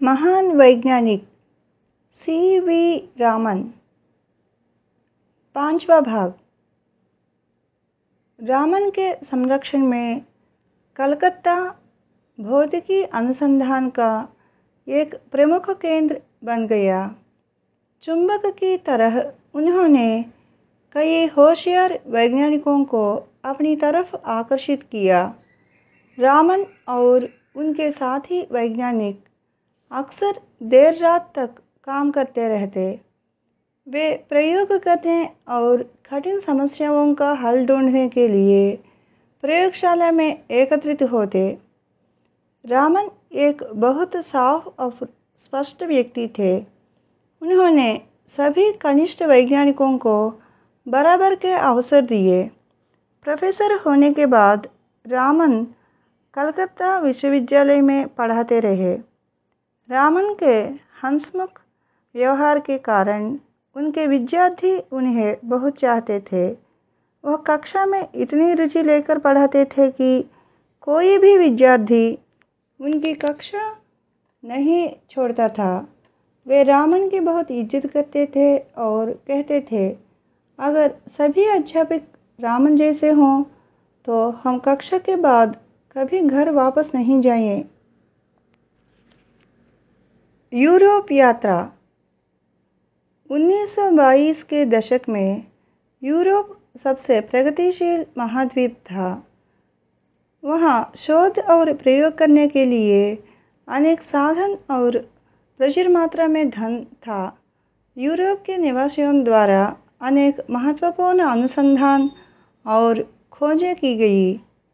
महान वैज्ञानिक सी.वी. रामन। पांचवा भाग। रामन के संरक्षण में कलकत्ता भौतिकी अनुसंधान का एक प्रमुख केंद्र बन गया। चुंबक की तरह उन्होंने कई होशियार वैज्ञानिकों को अपनी तरफ आकर्षित किया। रामन और उनके साथी वैज्ञानिक अक्सर देर रात तक काम करते रहते। वे प्रयोग करने और कठिन समस्याओं का हल ढूंढने के लिए प्रयोगशाला में एकत्रित होते। रामन एक बहुत साफ और स्पष्ट व्यक्ति थे। उन्होंने सभी कनिष्ठ वैज्ञानिकों को बराबर के अवसर दिए। प्रोफेसर होने के बाद रामन कलकत्ता विश्वविद्यालय में पढ़ाते रहे। रामन के हंसमुख व्यवहार के कारण उनके विद्यार्थी उन्हें बहुत चाहते थे। वह कक्षा में इतनी रुचि लेकर पढ़ाते थे कि कोई भी विद्यार्थी उनकी कक्षा नहीं छोड़ता था। वे रामन की बहुत इज्जत करते थे और कहते थे, अगर सभी अध्यापक रामन जैसे हों तो हम कक्षा के बाद कभी घर वापस नहीं जाएं। यूरोप यात्रा। 1922 के दशक में यूरोप सबसे प्रगतिशील महाद्वीप था। वहाँ शोध और प्रयोग करने के लिए अनेक साधन और प्रचुर मात्रा में धन था। यूरोप के निवासियों द्वारा अनेक महत्वपूर्ण अनुसंधान और खोजें की गई।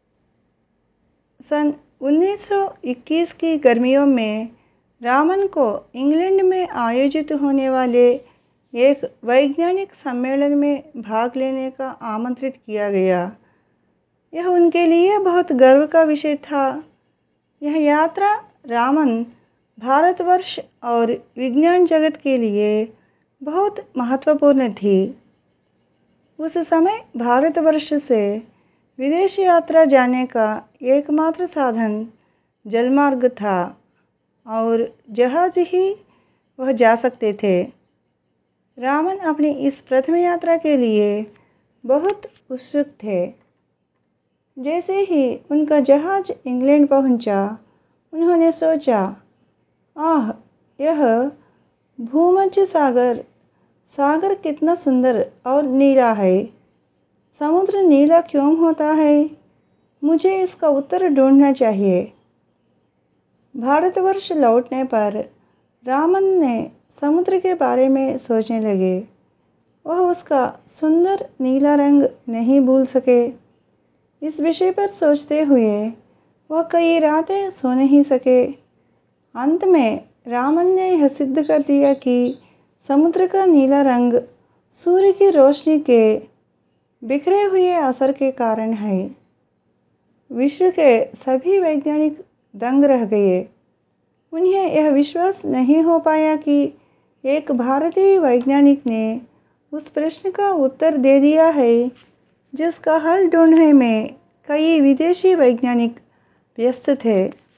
सन 1921 की गर्मियों में रामन को इंग्लैंड में आयोजित होने वाले एक वैज्ञानिक सम्मेलन में भाग लेने का आमंत्रित किया गया। यह उनके लिए बहुत गर्व का विषय था। यह यात्रा रामन, भारतवर्ष और विज्ञान जगत के लिए बहुत महत्वपूर्ण थी। उस समय भारतवर्ष से विदेश यात्रा जाने का एकमात्र साधन जलमार्ग था और जहाज ही वह जा सकते थे। रामन अपनी इस प्रथम यात्रा के लिए बहुत उत्सुक थे। जैसे ही उनका जहाज इंग्लैंड पहुंचा, उन्होंने सोचा, आह, यह भूमध्य सागर कितना सुंदर और नीला है। समुद्र नीला क्यों होता है? मुझे इसका उत्तर ढूंढना चाहिए। भारतवर्ष लौटने पर रामन ने समुद्र के बारे में सोचने लगे। वह उसका सुंदर नीला रंग नहीं भूल सके। इस विषय पर सोचते हुए वह कई रातें सो नहीं सके। अंत में रामन ने यह सिद्ध कर दिया कि समुद्र का नीला रंग सूर्य की रोशनी के बिखरे हुए असर के कारण है। विश्व के सभी वैज्ञानिक दंग रह गए। उन्हें यह विश्वास नहीं हो पाया कि एक भारतीय वैज्ञानिक ने उस प्रश्न का उत्तर दे दिया है जिसका हल ढूंढने में कई विदेशी वैज्ञानिक व्यस्त थे।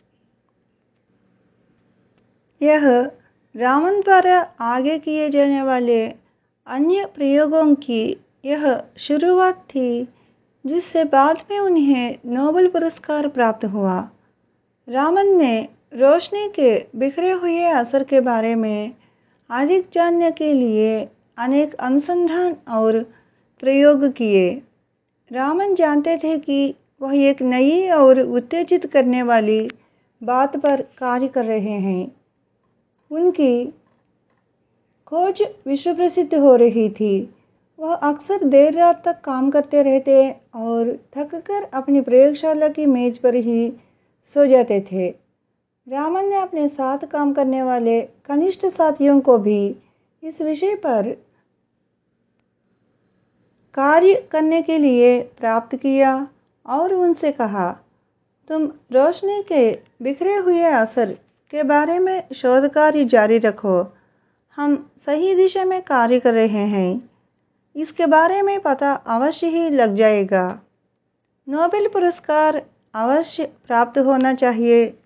यह रामन द्वारा आगे किए जाने वाले अन्य प्रयोगों की यह शुरुआत थी जिससे बाद में उन्हें नोबेल पुरस्कार प्राप्त हुआ। रामन ने रोशनी के बिखरे हुए असर के बारे में अधिक जानने के लिए अनेक अनुसंधान और प्रयोग किए। रामन जानते थे कि वह एक नई और उत्तेजित करने वाली बात पर कार्य कर रहे हैं। उनकी खोज विश्व प्रसिद्ध हो रही थी। वह अक्सर देर रात तक काम करते रहते और थककर अपनी प्रयोगशाला की मेज पर ही सो जाते थे। रामन ने अपने साथ काम करने वाले कनिष्ठ साथियों को भी इस विषय पर कार्य करने के लिए प्राप्त किया और उनसे कहा, तुम रोशनी के बिखरे हुए असर के बारे में शोध कार्य जारी रखो। हम सही दिशा में कार्य कर रहे हैं। इसके बारे में पता अवश्य ही लग जाएगा। नोबेल पुरस्कार अवश्य प्राप्त होना चाहिए।